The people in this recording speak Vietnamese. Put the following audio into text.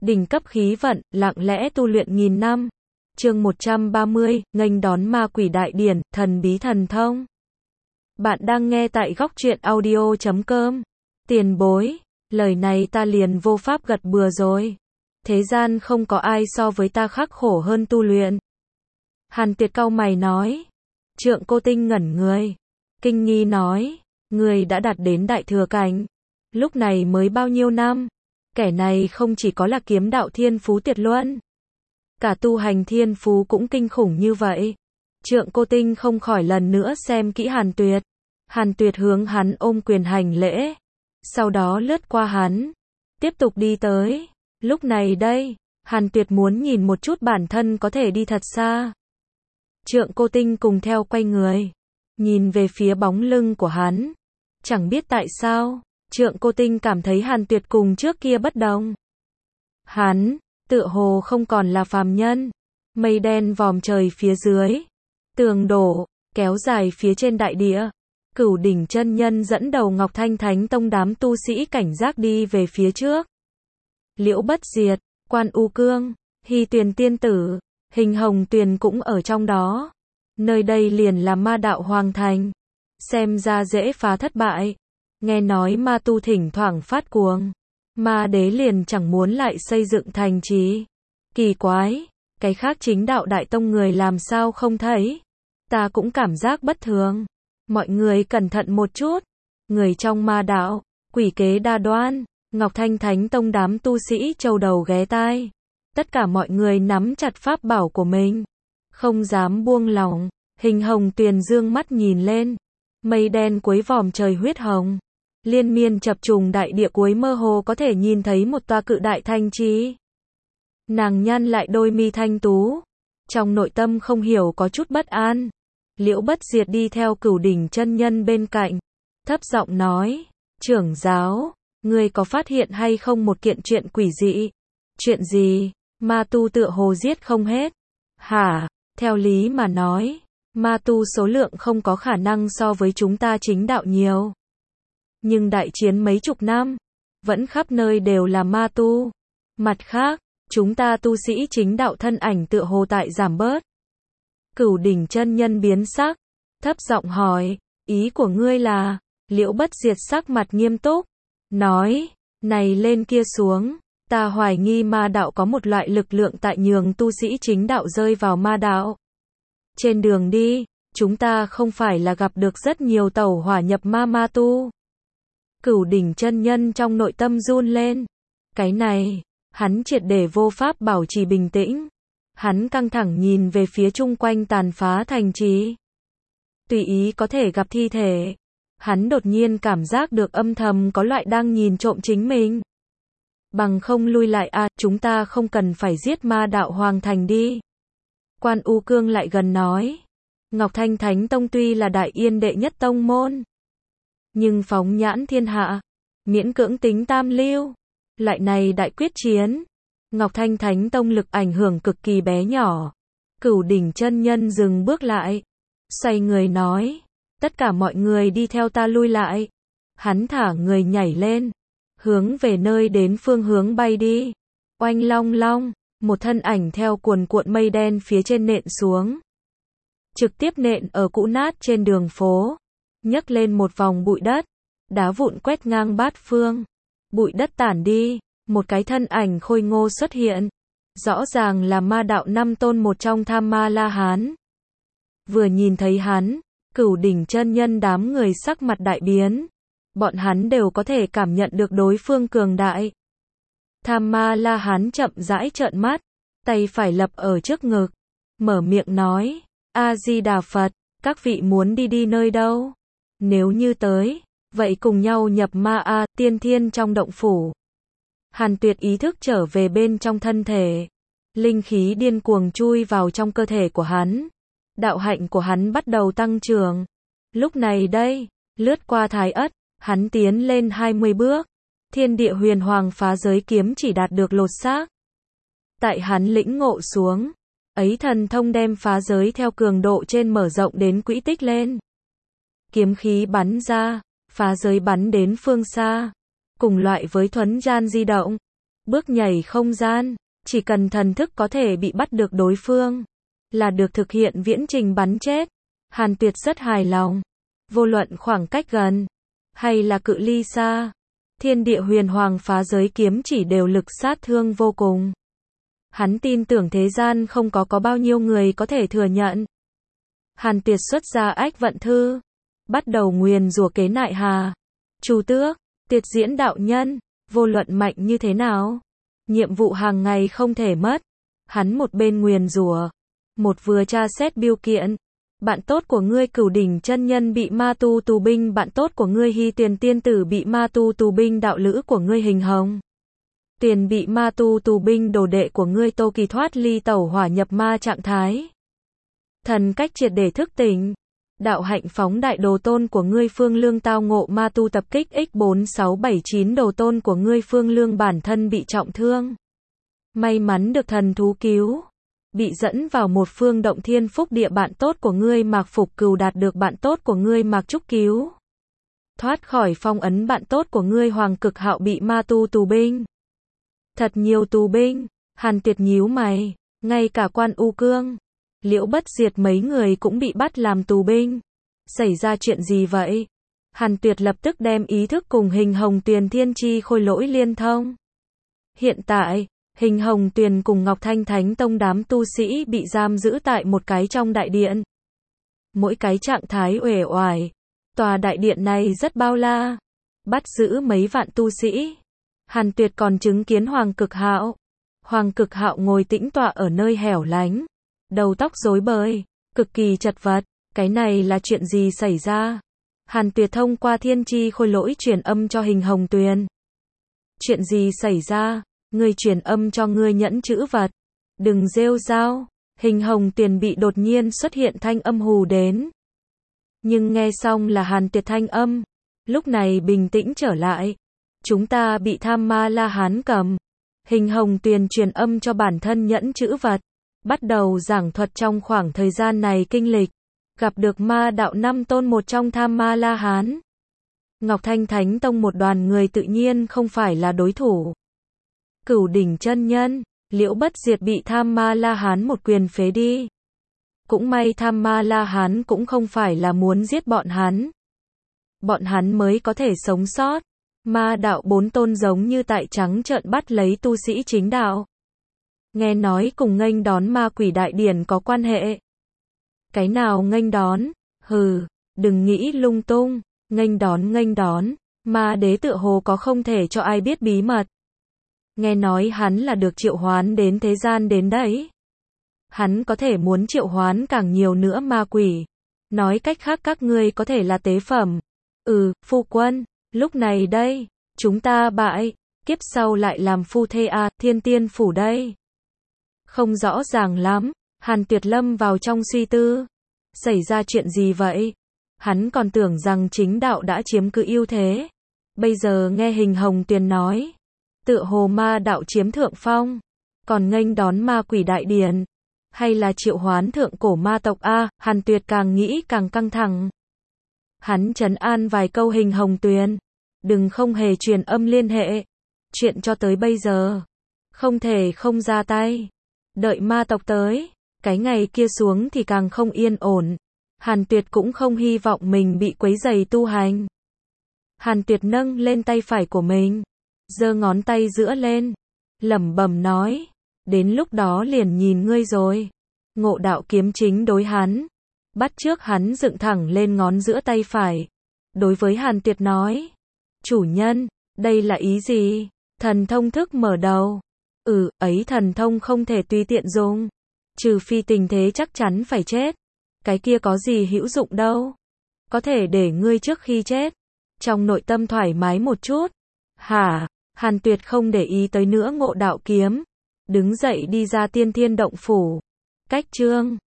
đỉnh cấp khí vận, lặng lẽ tu luyện nghìn năm. Chương 130, nghênh đón ma quỷ đại điển, thần bí thần thông. Bạn đang nghe tại góc truyện audio.com. Tiền bối, lời này ta liền vô pháp gật bừa rồi. Thế gian không có ai so với ta khắc khổ hơn tu luyện. Hàn Tuyệt cau mày nói. Trượng Cô Tinh ngẩn người. Kinh nghi nói, người đã đạt đến đại thừa cảnh. Lúc này mới bao nhiêu năm? Kẻ này không chỉ có là kiếm đạo thiên phú tuyệt luân, cả tu hành thiên phú cũng kinh khủng như vậy. Trượng Cô Tinh không khỏi lần nữa xem kỹ Hàn Tuyệt. Hàn Tuyệt hướng hắn ôm quyền hành lễ, sau đó lướt qua hắn, tiếp tục đi tới. Lúc này đây, Hàn Tuyệt muốn nhìn một chút bản thân có thể đi thật xa. Trượng Cô Tinh cùng theo quay người, nhìn về phía bóng lưng của hắn. Chẳng biết tại sao, Trượng Cô Tinh cảm thấy Hàn Tuyệt cùng trước kia bất đồng. Hắn, tựa hồ không còn là phàm nhân. Mây đen vòm trời phía dưới, tường đổ, kéo dài phía trên đại địa. Cửu đỉnh chân nhân dẫn đầu Ngọc Thanh Thánh Tông đám tu sĩ cảnh giác đi về phía trước. Liễu Bất Diệt, Quan U Cương, Hy Tuyền tiên tử, Hình Hồng Tuyền cũng ở trong đó. Nơi đây liền là ma đạo hoàng thành, xem ra dễ phá thất bại. Nghe nói ma tu thỉnh thoảng phát cuồng, ma đế liền chẳng muốn lại xây dựng thành trì. Kỳ quái, cái khác chính đạo đại tông người làm sao không thấy? Ta cũng cảm giác bất thường. Mọi người cẩn thận một chút. Người trong ma đạo, quỷ kế đa đoan. Ngọc Thanh Thánh Tông đám tu sĩ châu đầu ghé tai. Tất cả mọi người nắm chặt pháp bảo của mình, không dám buông lỏng. Hình Hồng Tuyền dương mắt nhìn lên, mây đen cuối vòm trời huyết hồng, liên miên chập trùng đại địa cuối mơ hồ có thể nhìn thấy một tòa cự đại thanh trì. Nàng nhăn lại đôi mi thanh tú, trong nội tâm không hiểu có chút bất an. Liễu Bất Diệt đi theo Cửu đỉnh chân nhân bên cạnh, thấp giọng nói, trưởng giáo, ngươi có phát hiện hay không một kiện chuyện quỷ dị? Chuyện gì? Ma tu tựa hồ giết không hết. Hả? Theo lý mà nói, ma tu số lượng không có khả năng so với chúng ta chính đạo nhiều. Nhưng đại chiến mấy chục năm, vẫn khắp nơi đều là ma tu. Mặt khác, chúng ta tu sĩ chính đạo thân ảnh tựa hồ tại giảm bớt. Cửu đỉnh chân nhân biến sắc, thấp giọng hỏi, ý của ngươi là? Liễu Bất Diệt sắc mặt nghiêm túc, nói, này lên kia xuống, ta hoài nghi ma đạo có một loại lực lượng tại nhường tu sĩ chính đạo rơi vào ma đạo. Trên đường đi, chúng ta không phải là gặp được rất nhiều tẩu hỏa nhập ma tu. Cửu đỉnh chân nhân trong nội tâm run lên. Cái này, hắn triệt để vô pháp bảo trì bình tĩnh. Hắn căng thẳng nhìn về phía chung quanh tàn phá thành trì. Tùy ý có thể gặp thi thể. Hắn đột nhiên cảm giác được âm thầm có loại đang nhìn trộm chính mình. Bằng không lui lại à, chúng ta không cần phải giết ma đạo hoàng thành đi. Quan U Cương lại gần nói. Ngọc Thanh Thánh Tông tuy là đại yên đệ nhất tông môn, nhưng phóng nhãn thiên hạ, miễn cưỡng tính tam lưu. Lại này đại quyết chiến, Ngọc Thanh Thánh Tông lực ảnh hưởng cực kỳ bé nhỏ. Cửu đỉnh chân nhân dừng bước lại, xoay người nói, tất cả mọi người đi theo ta lui lại. Hắn thả người nhảy lên, hướng về nơi đến phương hướng bay đi. Oanh long long, một thân ảnh theo cuồn cuộn mây đen phía trên nện xuống, trực tiếp nện ở cũ nát trên đường phố, nhấc lên một vòng bụi đất, đá vụn quét ngang bát phương. Bụi đất tản đi, một cái thân ảnh khôi ngô xuất hiện, rõ ràng là ma đạo năm tôn một trong Tham Ma La Hán. Vừa nhìn thấy hắn, Cửu đỉnh chân nhân đám người sắc mặt đại biến, bọn hắn đều có thể cảm nhận được đối phương cường đại. Tham Ma La Hán chậm rãi trợn mắt, tay phải lập ở trước ngực, mở miệng nói, A Di Đà Phật, các vị muốn đi nơi đâu? Nếu như tới, vậy cùng nhau nhập ma a, tiên thiên trong động phủ. Hàn Tuyệt ý thức trở về bên trong thân thể, linh khí điên cuồng chui vào trong cơ thể của hắn. Đạo hạnh của hắn bắt đầu tăng trưởng. Lúc này đây, lướt qua Thái Ất, hắn tiến lên 20 bước. Thiên địa huyền hoàng phá giới kiếm chỉ đạt được lột xác. Tại hắn lĩnh ngộ xuống, ấy thần thông đem phá giới theo cường độ trên mở rộng đến quỹ tích lên. Kiếm khí bắn ra, phá giới bắn đến phương xa. Cùng loại với thuấn gian di động, bước nhảy không gian, chỉ cần thần thức có thể bị bắt được đối phương, là được thực hiện viễn trình bắn chết. Hàn Tuyệt rất hài lòng. Vô luận khoảng cách gần, hay là cự ly xa, thiên địa huyền hoàng phá giới kiếm chỉ đều lực sát thương vô cùng. Hắn tin tưởng thế gian không có bao nhiêu người có thể thừa nhận. Hàn Tuyệt xuất ra ách vận thư, bắt đầu nguyền rủa kế nại hà, Chu Tước, Tiệt Diễn đạo nhân, vô luận mạnh như thế nào, nhiệm vụ hàng ngày không thể mất. Hắn một bên nguyền rủa, một vừa tra xét biêu kiện. Bạn tốt của ngươi Cửu Đỉnh chân nhân bị ma tu tù binh, bạn tốt của ngươi Hy Tuyền tiên tử bị ma tu tù binh, đạo lữ của ngươi Hình Hồng Tuyền bị ma tu tù binh, đồ đệ của ngươi Tô Kỳ thoát ly tẩu hỏa nhập ma trạng thái. Thần cách triệt để thức tỉnh. Đạo hạnh phóng đại, đồ tôn của ngươi Phương Lương tao ngộ ma tu tập kích X4679, đồ tôn của ngươi Phương Lương bản thân bị trọng thương. May mắn được thần thú cứu. Bị dẫn vào một phương động thiên phúc địa, bạn tốt của ngươi Mạc Phục Cừu đạt được bạn tốt của ngươi Mạc Trúc cứu. Thoát khỏi phong ấn, bạn tốt của ngươi Hoàng Cực Hạo bị ma tu tù binh. Thật nhiều tù binh. Hàn Tuyệt nhíu mày, ngay cả Quan U Cương, Liễu Bất Diệt mấy người cũng bị bắt làm tù binh. Xảy ra chuyện gì vậy? Hàn Tuyệt lập tức đem ý thức cùng Hình Hồng Tuyền Thiên Chi Khôi Lỗi liên thông. Hiện tại, Hình Hồng Tuyền cùng Ngọc Thanh Thánh Tông đám tu sĩ bị giam giữ tại một cái trong đại điện. Mỗi cái trạng thái uể oải. Tòa đại điện này rất bao la, bắt giữ mấy vạn tu sĩ. Hàn Tuyệt còn chứng kiến Hoàng Cực Hạo. Hoàng Cực Hạo ngồi tĩnh tọa ở nơi hẻo lánh, đầu tóc rối bời, cực kỳ chật vật. Cái này là chuyện gì xảy ra? Hàn Tuyệt thông qua Thiên Chi Khôi Lỗi truyền âm cho Hình Hồng Tuyền. Chuyện gì xảy ra? Ngươi truyền âm cho ngươi nhẫn chữ vật. Đừng rêu rao. Hình Hồng Tuyền bị đột nhiên xuất hiện thanh âm hù đến. Nhưng nghe xong là Hàn Tuyệt thanh âm, lúc này bình tĩnh trở lại. Chúng ta bị Tham Ma La Hán cầm. Hình Hồng Tuyền truyền âm cho bản thân nhẫn chữ vật, bắt đầu giảng thuật trong khoảng thời gian này kinh lịch, gặp được ma đạo 5 tôn, một trong Tham Ma La Hán. Ngọc Thanh Thánh Tông một đoàn người tự nhiên không phải là đối thủ. Cửu Đỉnh chân nhân, Liễu Bất Diệt bị Tham Ma La Hán một quyền phế đi. Cũng may Tham Ma La Hán cũng không phải là muốn giết bọn hắn. Bọn hắn mới có thể sống sót. Ma đạo 4 tôn giống như tại trắng trợn bắt lấy tu sĩ chính đạo. Nghe nói cùng nghênh đón ma quỷ đại điển có quan hệ. Cái nào nghênh đón? Hừ, đừng nghĩ lung tung. Nghênh đón, ma đế tựa hồ có không thể cho ai biết bí mật. Nghe nói hắn là được triệu hoán đến thế gian đến đấy. Hắn có thể muốn triệu hoán càng nhiều nữa ma quỷ. Nói cách khác các ngươi có thể là tế phẩm. Phu quân, lúc này đây, chúng ta bại, kiếp sau lại làm phu thê à, Thiên Tiên phủ đây. Không rõ ràng lắm, Hàn Tuyệt lâm vào trong suy tư. Xảy ra chuyện gì vậy? Hắn còn tưởng rằng chính đạo đã chiếm cứ ưu thế. Bây giờ nghe Hình Hồng Tuyền nói, tựa hồ ma đạo chiếm thượng phong, còn nghênh đón ma quỷ đại điển, hay là triệu hoán thượng cổ ma tộc a? Hàn Tuyệt càng nghĩ càng căng thẳng. Hắn trấn an vài câu Hình Hồng Tuyền, đừng không hề truyền âm liên hệ. Chuyện cho tới bây giờ, không thể không ra tay. Đợi ma tộc tới, cái ngày kia xuống thì càng không yên ổn. Hàn Tuyệt cũng không hy vọng mình bị quấy rầy tu hành. Hàn Tuyệt nâng lên tay phải của mình, giơ ngón tay giữa lên, lẩm bẩm nói, đến lúc đó liền nhìn ngươi rồi. Ngộ đạo kiếm chính đối hắn, bắt trước hắn dựng thẳng lên ngón giữa tay phải. Đối với Hàn Tuyệt nói, chủ nhân, đây là ý gì? Thần thông thức mở đầu. Ấy thần thông không thể tùy tiện dùng, trừ phi tình thế chắc chắn phải chết. Cái kia có gì hữu dụng đâu. Có thể để ngươi trước khi chết, trong nội tâm thoải mái một chút. Hả? Hàn Tuyệt không để ý tới nữa ngộ đạo kiếm, đứng dậy đi ra Tiên Thiên động phủ. Cách chương